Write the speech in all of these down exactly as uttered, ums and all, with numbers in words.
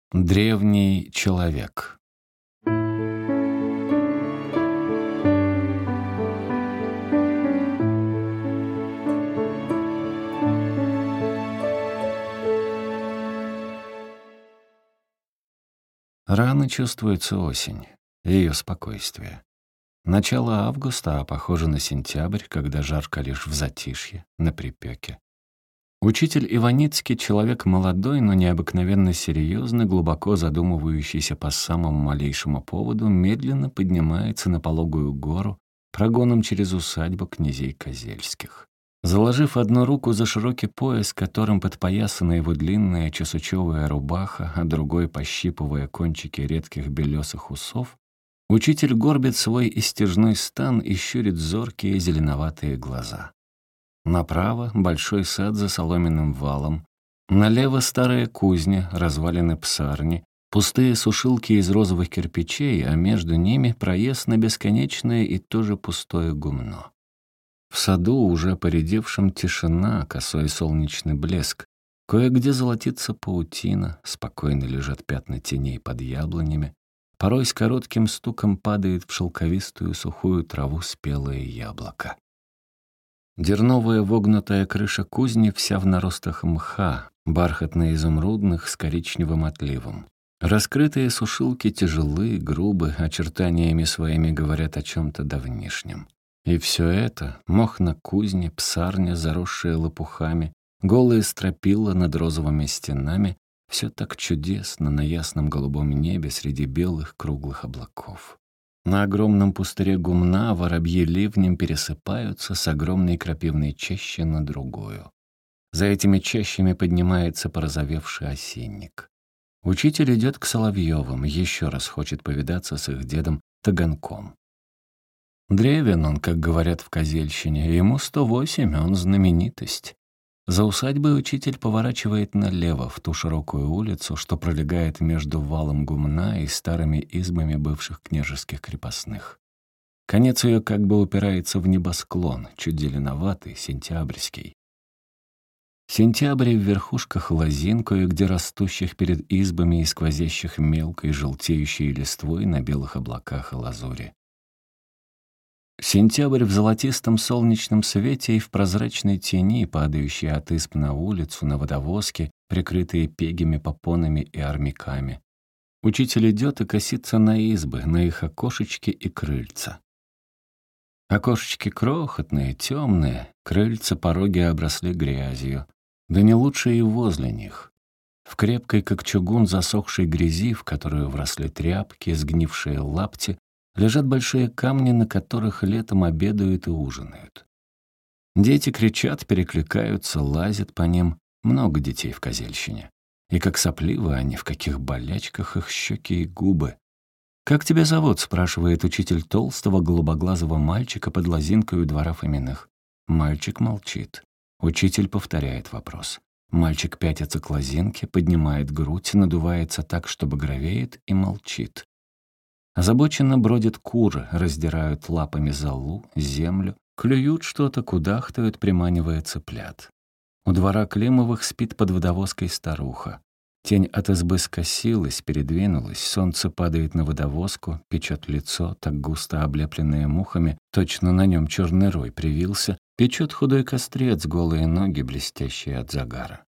Древний человек. Рано чувствуется осень, ее спокойствие. Начало августа, а похоже на сентябрь, когда жарко лишь в затишье, на припеке. Учитель Иваницкий — человек молодой, но необыкновенно серьезный, глубоко задумывающийся по самому малейшему поводу, медленно поднимается на пологую гору прогоном через усадьбу князей Козельских. Заложив одну руку за широкий пояс, которым подпоясана его длинная чесучевая рубаха, а другой пощипывая кончики редких белесых усов, учитель горбит свой истяжной стан и щурит зоркие зеленоватые глаза. Направо — большой сад за соломенным валом, налево — старая кузня, развалины псарни, пустые сушилки из розовых кирпичей, а между ними проезд на бесконечное и тоже пустое гумно. В саду, уже поредевшем, тишина, косой солнечный блеск. Кое-где золотится паутина, спокойно лежат пятна теней под яблонями. Порой с коротким стуком падает в шелковистую сухую траву спелое яблоко. Дерновая вогнутая крыша кузни вся в наростах мха, бархатно-изумрудных с коричневым отливом. Раскрытые сушилки тяжелы, грубы, очертаниями своими говорят о чем-то давнишнем. И все это — мох на кузне, псарня, заросшая лопухами, голые стропила над розовыми стенами — все так чудесно на ясном голубом небе среди белых круглых облаков. На огромном пустыре гумна воробьи ливнем пересыпаются с огромной крапивной чащи на другую. За этими чащами поднимается порозовевший осинник. Учитель идет к Соловьевым, еще раз хочет повидаться с их дедом Таганком. Древен он, как говорят в Козельщине, ему сто восемь, он знаменитость. За усадьбой учитель поворачивает налево, в ту широкую улицу, что пролегает между валом гумна и старыми избами бывших княжеских крепостных. Конец ее как бы упирается в небосклон, чуть зеленоватый, сентябрьский. Сентябрь в верхушках лозин, кое-где растущих перед избами и сквозящих мелкой желтеющей листвой на белых облаках и лазури. Сентябрь в золотистом солнечном свете и в прозрачной тени, падающей от изб на улицу, на водовозки, прикрытые пегими попонами и армяками. Учитель идет и косится на избы, на их окошечки и крыльца. Окошечки крохотные, темные, крыльца, пороги обросли грязью. Да не лучше и возле них. В крепкой, как чугун, засохшей грязи, в которую вросли тряпки, сгнившие лапти, лежат большие камни, на которых летом обедают и ужинают. Дети кричат, перекликаются, лазят по ним. Много детей в Козельщине. И как сопливы они, в каких болячках их щеки и губы. «Как тебя зовут?» — спрашивает учитель толстого голубоглазого мальчика под лозинкой у двора Фоминых. Мальчик молчит. Учитель повторяет вопрос. Мальчик пятится к лозинке, поднимает грудь, надувается так, чтобы гровеет, и молчит. Озабоченно бродят куры, раздирают лапами золу, землю, клюют что-то, кудахтают, приманивая цыплят. У двора Климовых спит под водовозкой старуха. Тень от избы скосилась, передвинулась, солнце падает на водовозку, печет лицо, так густо облепленное мухами, точно на нем черный рой привился, печет худой кострец, голые ноги, блестящие от загара.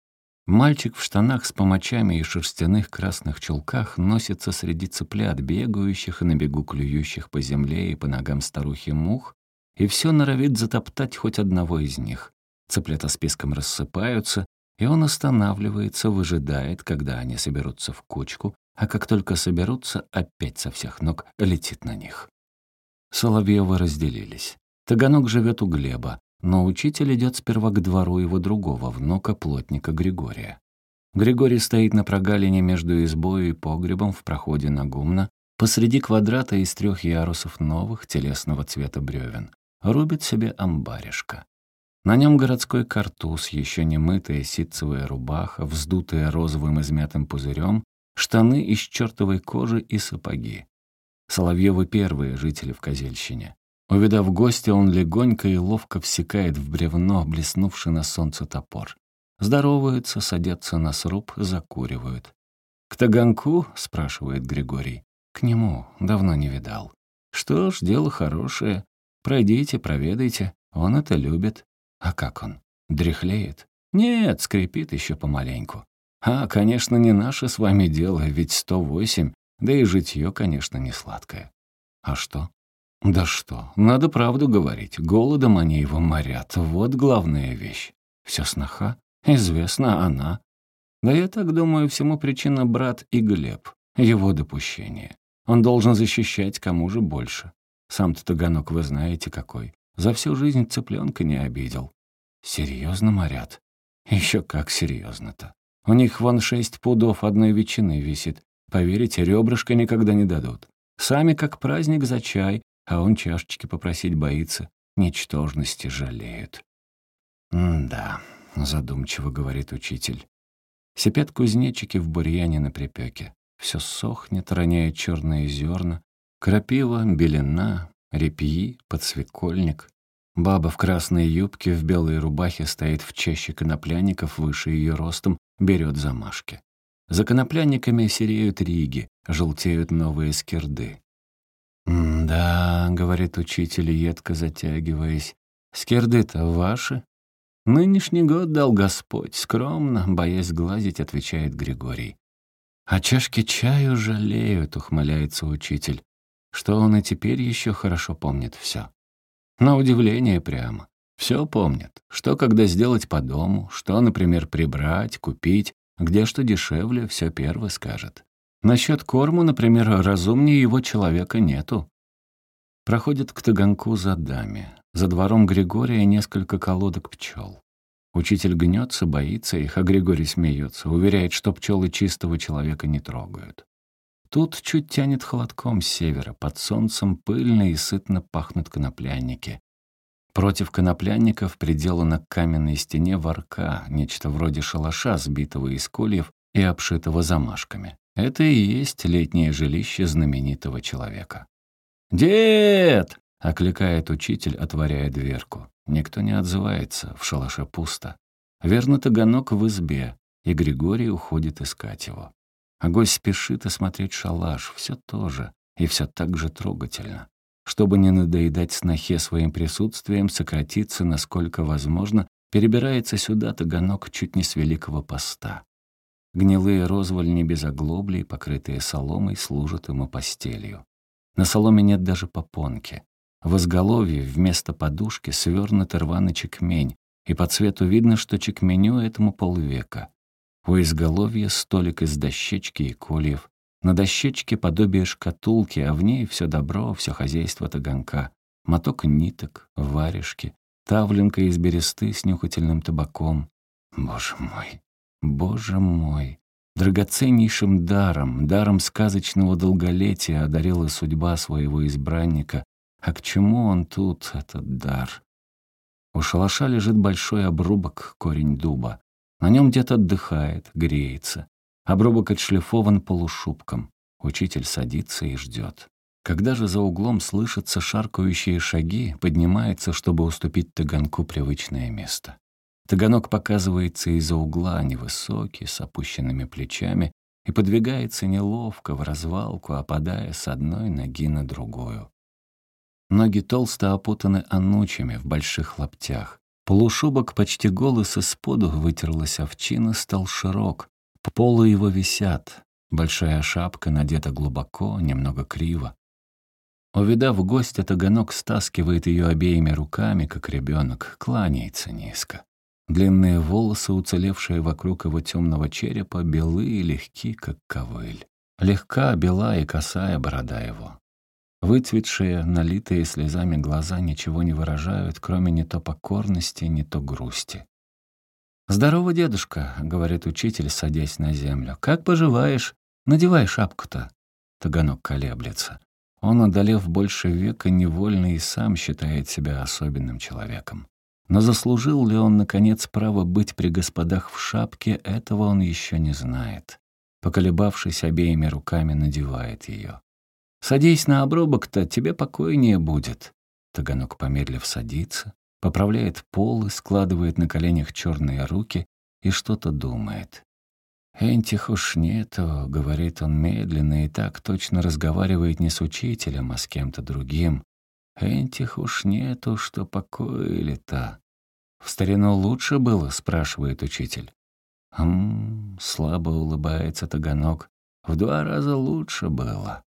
Мальчик в штанах с помочами и шерстяных красных чулках носится среди цыплят, бегающих и на бегу клюющих по земле и по ногам старухи мух, и все норовит затоптать хоть одного из них. Цыплята списком рассыпаются, и он останавливается, выжидает, когда они соберутся в кучку, а как только соберутся, опять со всех ног летит на них. Соловьёвы разделились. Таганок живет у Глеба, но учитель идет сперва к двору его другого внука, плотника Григория. Григорий стоит на прогалине между избой и погребом в проходе на гумно, посреди квадрата из трех ярусов новых, телесного цвета бревен. Рубит себе амбаришко. На нем городской картуз, еще не мытая ситцевая рубаха, вздутая розовым измятым пузырем, штаны из чертовой кожи и сапоги. Соловьёвы первые жители в Козельщине. Увидав гостя, он легонько и ловко всекает в бревно, блеснувший на солнце топор. Здороваются, садятся на сруб, закуривают. «К Таганку?» — спрашивает Григорий. «К нему. Давно не видал». «Что ж, дело хорошее. Пройдите, проведайте. Он это любит». «А как он? Дряхлеет?» «Нет, скрипит еще помаленьку». «А, конечно, не наше с вами дело, ведь сто восемь, да и житье, конечно, не сладкое». «А что?» «Да что, надо правду говорить. Голодом они его морят. Вот главная вещь. Все сноха? Известно, она. Да я так думаю, всему причина брат и Глеб. Его допущение. Он должен защищать, кому же больше. Сам-то Таганок вы знаете какой. За всю жизнь цыпленка не обидел». «Серьезно морят?» «Еще как серьезно-то. У них вон шесть пудов одной ветчины висит. Поверите, ребрышка никогда не дадут. Сами как праздник за чай, а он чашечки попросить боится. Ничтожности жалеют». «М-да», — задумчиво говорит учитель. Сипят кузнечики в бурьяне на припеке. Все сохнет, роняет черные зерна. Крапива, белена, репьи, подсвекольник. Баба в красной юбке, в белой рубахе стоит в чаще конопляников, выше ее ростом, берет замашки. За конопляниками сереют риги, желтеют новые скирды. «Да», — говорит учитель, едко затягиваясь, — «скирды-то ваши?» «Нынешний год дал Господь, скромно, боясь глазить», — отвечает Григорий. «А чашки чаю жалеют», — ухмыляется учитель, что он и теперь еще хорошо помнит все. На удивление прямо. Все помнит. Что когда сделать по дому, что, например, прибрать, купить, где что дешевле, все первый скажет. Насчет корму, например, разумнее его человека нету. Проходит к Таганку за даме. За двором Григория несколько колодок пчел. Учитель гнется, боится их, а Григорий смеется, уверяет, что пчелы чистого человека не трогают. Тут чуть тянет холодком с севера, под солнцем пыльно и сытно пахнут коноплянники. Против коноплянников приделана к каменной стене ворка, нечто вроде шалаша, сбитого из кольев и обшитого замашками. Это и есть летнее жилище знаменитого человека. «Дед!» — окликает учитель, отворяя дверку. Никто не отзывается, в шалаше пусто. Верно, Таганок в избе, и Григорий уходит искать его. А гость спешит осмотреть шалаш, все то же, и все так же трогательно. Чтобы не надоедать снохе своим присутствием, сократиться, насколько возможно, перебирается сюда Таганок чуть не с Великого Поста. Гнилые розвольни без оглоблей, покрытые соломой, служат ему постелью. На соломе нет даже попонки. В изголовье вместо подушки свернут рваный чекмень, и по цвету видно, что чекменю этому полвека. У изголовья столик из дощечки и кольев. На дощечке подобие шкатулки, а в ней все добро, все хозяйство Таганка. Моток ниток, варежки, тавленка из бересты с нюхательным табаком. Боже мой, боже мой! Драгоценнейшим даром, даром сказочного долголетия одарила судьба своего избранника. А к чему он тут, этот дар? У шалаша лежит большой обрубок, корень дуба. На нем дед отдыхает, греется. Обрубок отшлифован полушубком. Учитель садится и ждет. Когда же за углом слышатся шаркающие шаги, поднимается, чтобы уступить Таганку привычное место. Таганок показывается из-за угла, невысокий, с опущенными плечами, и подвигается неловко, в развалку, опадая с одной ноги на другую. Ноги толсто опутаны анучами в больших лаптях. Полушубок почти голый со споду вытерлась овчина, стал широк. Полы его висят. Большая шапка надета глубоко, немного криво. Увидав гостя, Таганок стаскивает ее обеими руками, как ребенок, кланяется низко. Длинные волосы, уцелевшие вокруг его темного черепа, белы и легки, как ковыль. Легка, бела и косая борода его. Выцветшие, налитые слезами глаза ничего не выражают, кроме не то покорности, не то грусти. «Здорово, дедушка», — говорит учитель, садясь на землю. «Как поживаешь? Надевай шапку-то». Таганок колеблется. Он, одолев больше века, невольно и сам считает себя особенным человеком. Но заслужил ли он, наконец, право быть при господах в шапке, этого он еще не знает. Поколебавшись, обеими руками надевает ее. «Садись на обрубок-то, тебе покойнее будет». Таганок, помедлив, садится, поправляет полы, складывает на коленях черные руки и что-то думает. «Энтих уж нету», — говорит он медленно, и так точно разговаривает не с учителем, а с кем-то другим. «Энтих уж нету, что покоили-то». «В старину лучше было?» — спрашивает учитель. «Хм...» — слабо улыбается Таганок. «В два раза лучше было».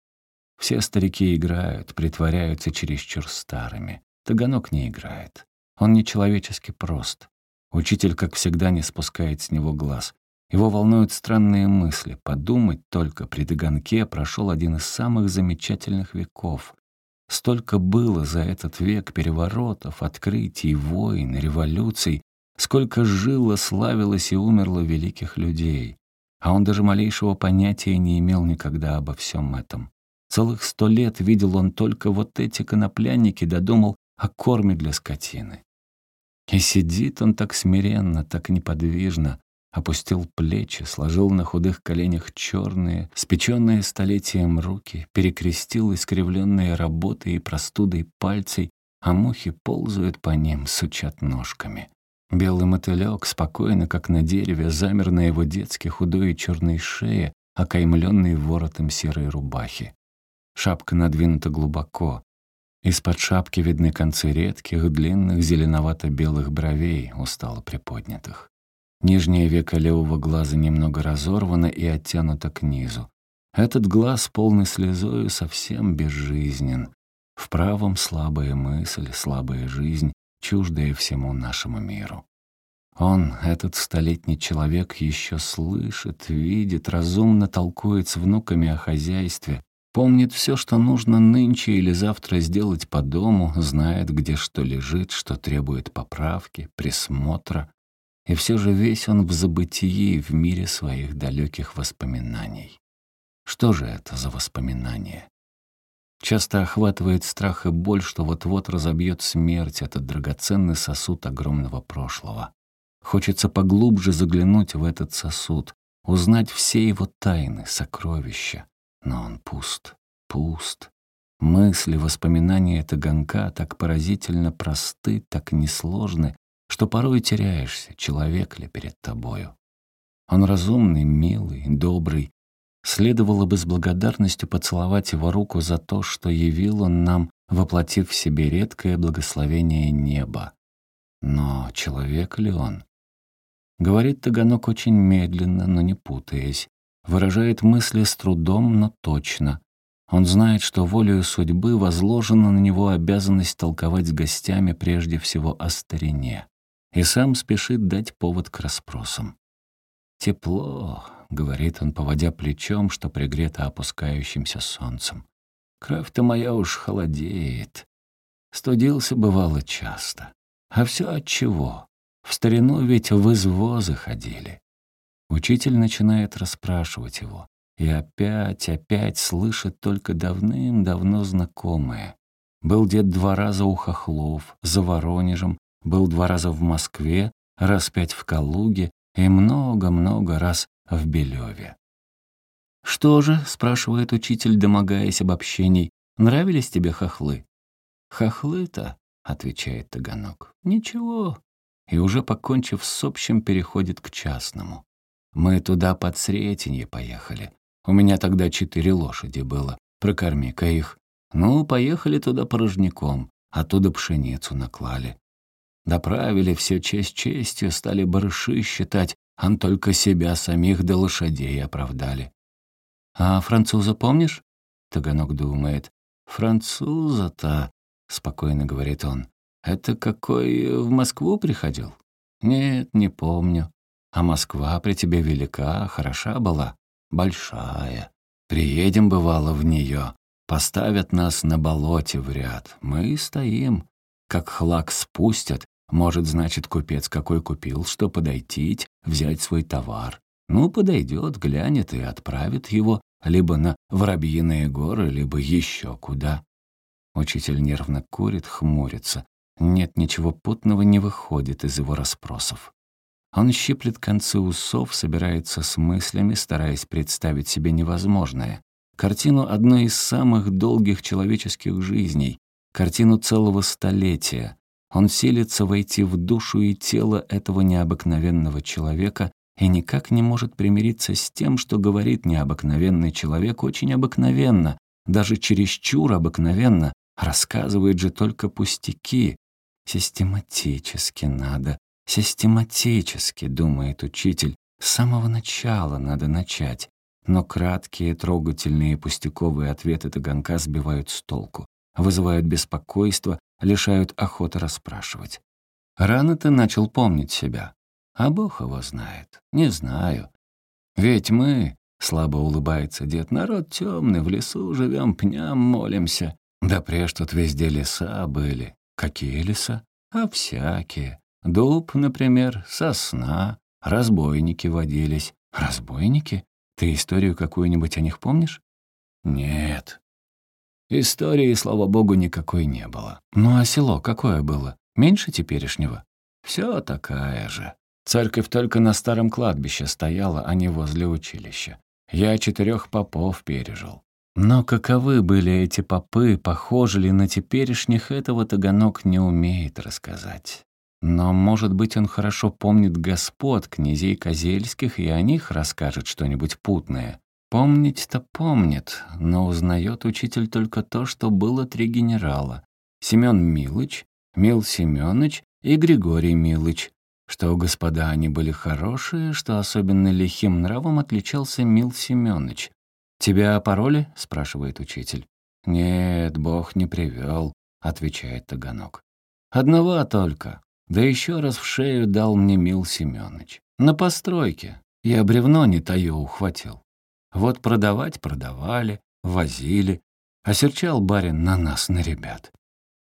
Все старики играют, притворяются чересчур старыми. Таганок не играет. Он нечеловечески прост. Учитель, как всегда, не спускает с него глаз. Его волнуют странные мысли. Подумать только, при Таганке прошел один из самых замечательных веков. Столько было за этот век переворотов, открытий, войн, революций, сколько жило, славилось и умерло великих людей. А он даже малейшего понятия не имел никогда обо всем этом. Целых сто лет видел он только вот эти коноплянники, додумал о корме для скотины. И сидит он так смиренно, так неподвижно, опустил плечи, сложил на худых коленях черные, спеченные столетием руки, перекрестил искривленные работой и простудой пальцей, а мухи ползают по ним, сучат ножками. Белый мотылек, спокойно, как на дереве, замер на его детски худой и черной шее, окаймленной воротом серой рубахи. Шапка надвинута глубоко. Из-под шапки видны концы редких, длинных, зеленовато-белых бровей, устало приподнятых. Нижнее веко левого глаза немного разорвано и оттянуто к низу. Этот глаз, полный слезою, совсем безжизнен. В правом слабая мысль, слабая жизнь, чуждая всему нашему миру. Он, этот столетний человек, еще слышит, видит, разумно толкует с внуками о хозяйстве, помнит все, что нужно нынче или завтра сделать по дому, знает, где что лежит, что требует поправки, присмотра. И все же весь он в забытии, в мире своих далеких воспоминаний. Что же это за воспоминания? Часто охватывает страх и боль, что вот-вот разобьет смерть этот драгоценный сосуд огромного прошлого. Хочется поглубже заглянуть в этот сосуд, узнать все его тайны, сокровища. Но он пуст, пуст. Мысли, воспоминания Таганка так поразительно просты, так несложны, что порой теряешься, человек ли перед тобою. Он разумный, милый, добрый. Следовало бы с благодарностью поцеловать его руку за то, что явил он нам, воплотив в себе редкое благословение неба. Но человек ли он? Говорит Таганок очень медленно, но не путаясь. Выражает мысли с трудом, но точно. Он знает, что волею судьбы возложена на него обязанность толковать с гостями прежде всего о старине. И сам спешит дать повод к расспросам. «Тепло», — говорит он, поводя плечом, что пригрето опускающимся солнцем. «Кровь-то моя уж холодеет. Студился, бывало, часто. А все отчего? В старину ведь в извозы ходили». Учитель начинает расспрашивать его. И опять, опять слышит только давным-давно знакомое. Был дед два раза у Хохлов, за Воронежем, был два раза в Москве, раз пять в Калуге и много-много раз в Белеве. «Что же?» — спрашивает учитель, домогаясь обобщений. «Нравились тебе хохлы?» «Хохлы-то?» — отвечает Таганок. «Ничего». И уже покончив с общим, переходит к частному. «Мы туда под Сретенье поехали. У меня тогда четыре лошади было. Прокорми-ка их. Ну, поехали туда порожняком. Оттуда пшеницу наклали. Доправили все честь честью, стали барыши считать, ан только себя самих до лошадей оправдали». «А француза помнишь?» Таганок думает. «Француза-то», — спокойно говорит он, — «это какой в Москву приходил?» «Нет, не помню. А Москва при тебе велика, хороша была?» «Большая. Приедем, бывало, в нее. Поставят нас на болоте в ряд. Мы и стоим. Как хлак спустят, может, значит, купец какой купил, что подойти, взять свой товар. Ну, подойдет, глянет и отправит его либо на Воробьиные горы, либо еще куда». Учитель нервно курит, хмурится. Нет, ничего путного не выходит из его расспросов. Он щиплет концы усов, собирается с мыслями, стараясь представить себе невозможное. Картину одной из самых долгих человеческих жизней, картину целого столетия. Он силится войти в душу и тело этого необыкновенного человека и никак не может примириться с тем, что говорит необыкновенный человек очень обыкновенно, даже чересчур обыкновенно, рассказывает же только пустяки. Систематически надо, систематически, думает учитель, с самого начала надо начать. Но краткие, трогательные, пустяковые ответы Таганка сбивают с толку, вызывают беспокойство, лишают охоты расспрашивать. Рано ты начал помнить себя. А Бог его знает. Не знаю. Ведь мы, слабо улыбается дед, народ темный, в лесу живем, пням молимся. Да прежде тут везде леса были. Какие леса? А всякие. Дуб, например, сосна, разбойники водились. Разбойники? Ты историю какую-нибудь о них помнишь? Нет. Истории, слава богу, никакой не было. Ну а село какое было? Меньше теперешнего? Все такая же. Церковь только на старом кладбище стояла, а не возле училища. Я четырех попов пережил. Но каковы были эти попы, похожи ли на теперешних, этого Таганок не умеет рассказать. Но, может быть, он хорошо помнит господ, князей Козельских, и о них расскажет что-нибудь путное. Помнить-то помнит, но узнает учитель только то, что было три генерала. Семён Милыч, Мил Семёныч и Григорий Милыч. Что, господа, они были хорошие, что особенно лихим нравом отличался Мил Семёныч. «Тебя опороли?» — спрашивает учитель. «Нет, Бог не привел», — отвечает Таганок. «Одного только. Да еще раз в шею дал мне Мил Семёныч. На постройке. Я бревно не таю ухватил. Вот продавать продавали, возили. Осерчал барин на нас, на ребят.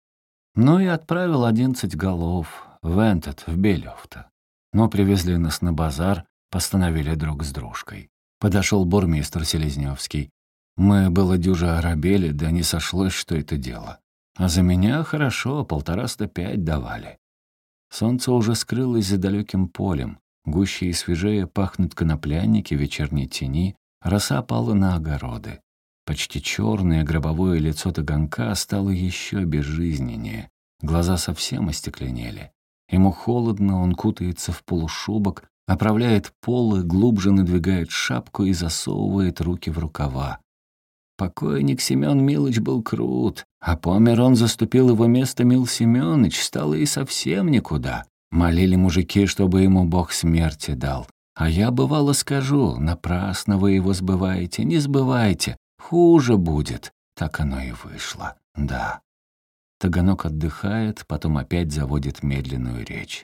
Ну и отправил одиннадцать голов в этот, в Белёв-то. Но привезли нас на базар, постановили друг с дружкой. Подошел бурмистр Селезнёвский. Мы было дюже оробели, да не сошлось, что это дело. А за меня хорошо, полтораста пять давали. Солнце уже скрылось за далеким полем. Гуще и свежее пахнут коноплянники в вечерней тени, роса пала на огороды. Почти черное гробовое лицо Таганка стало еще безжизненнее. Глаза совсем остекленели. Ему холодно, он кутается в полушубок, оправляет полы, глубже надвигает шапку и засовывает руки в рукава. Покойник Семён Милыч был крут, а помер он, заступил его место Мил Семёныч, стало и совсем никуда. Молили мужики, чтобы ему Бог смерти дал. А я, бывало, скажу, напрасно вы его сбываете, не сбывайте, хуже будет. Так оно и вышло, да. Таганок отдыхает, потом опять заводит медленную речь.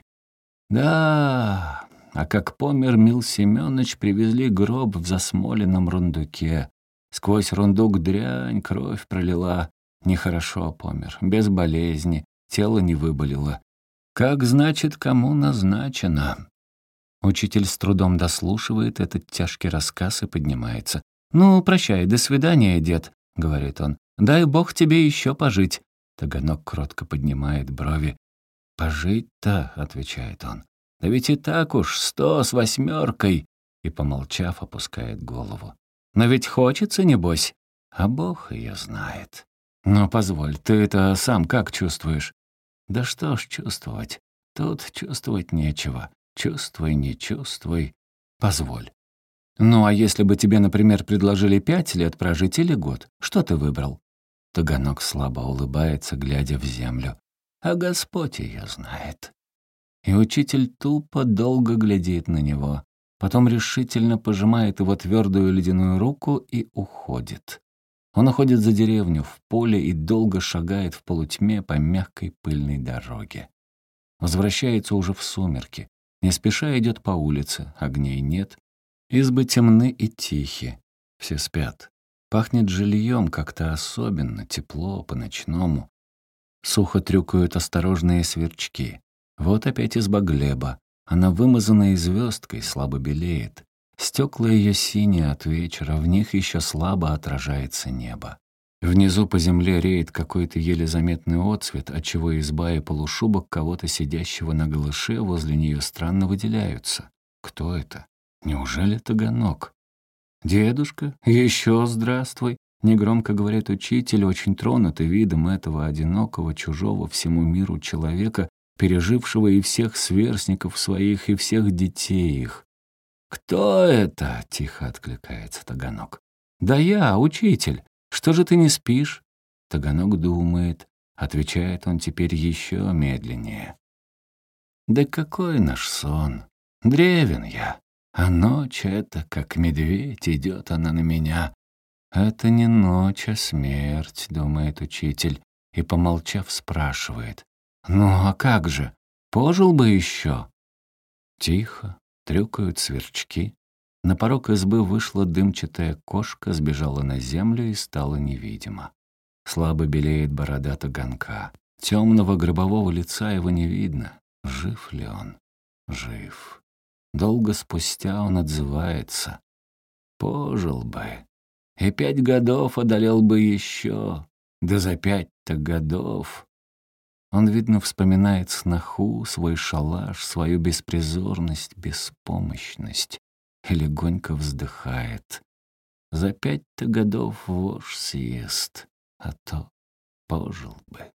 Да, а как помер Мил Семёныч, привезли гроб в засмоленном рундуке. Сквозь рундук дрянь, кровь пролила. Нехорошо помер, без болезни, тело не выболело. Как, значит, кому назначено? Учитель с трудом дослушивает этот тяжкий рассказ и поднимается. «Ну, прощай, до свидания, дед», — говорит он. «Дай Бог тебе еще пожить». Таганок кротко поднимает брови. «Пожить-то», — отвечает он. «Да ведь и так уж сто с восьмеркой». И, помолчав, опускает голову. «Но ведь хочется, небось?» А Бог ее знает. «Ну, позволь, ты это сам как чувствуешь?» «Да что ж чувствовать? Тут чувствовать нечего. Чувствуй, не чувствуй. Позволь. Ну, а если бы тебе, например, предложили пять лет прожить или год, что ты выбрал?» Таганок слабо улыбается, глядя в землю. А Господь ее знает. И учитель тупо долго глядит на него, потом решительно пожимает его твердую ледяную руку и уходит. Он уходит за деревню, в поле и долго шагает в полутьме по мягкой пыльной дороге. Возвращается уже в сумерки. Не спеша идет по улице, огней нет. Избы темны и тихи. Все спят. Пахнет жильем как-то особенно, тепло, по-ночному. Сухо трюкают осторожные сверчки. Вот опять изба Глеба. Она вымазанная звездкой, слабо белеет. Стекла ее синие от вечера, в них еще слабо отражается небо. Внизу по земле реет какой-то еле заметный отсвет, отчего изба и полушубок кого-то сидящего на голыше возле нее странно выделяются. Кто это? Неужели Таганок? «Дедушка, еще здравствуй», — негромко говорит учитель, очень тронутый видом этого одинокого, чужого всему миру человека, пережившего и всех сверстников своих, и всех детей их. «Кто это?» — тихо откликается Таганок. «Да я, учитель. Что же ты не спишь?» Таганок думает. Отвечает он теперь еще медленнее. «Да какой наш сон? Древен я, а ночь эта, как медведь, идет она на меня. Это не ночь, а смерть», — думает учитель, и, помолчав, спрашивает. «Ну, а как же? Пожил бы еще?» Тихо, трюкают сверчки. На порог избы вышла дымчатая кошка, сбежала на землю и стала невидима. Слабо белеет борода Таганка. Темного гробового лица его не видно. Жив ли он? Жив. Долго спустя он отзывается. «Пожил бы. И пять годов одолел бы еще. Да за пять-то годов». Он, видно, вспоминает сноху, свой шалаш, свою беспризорность, беспомощность и легонько вздыхает. За пять-то годов вошь съест, а то пожил бы.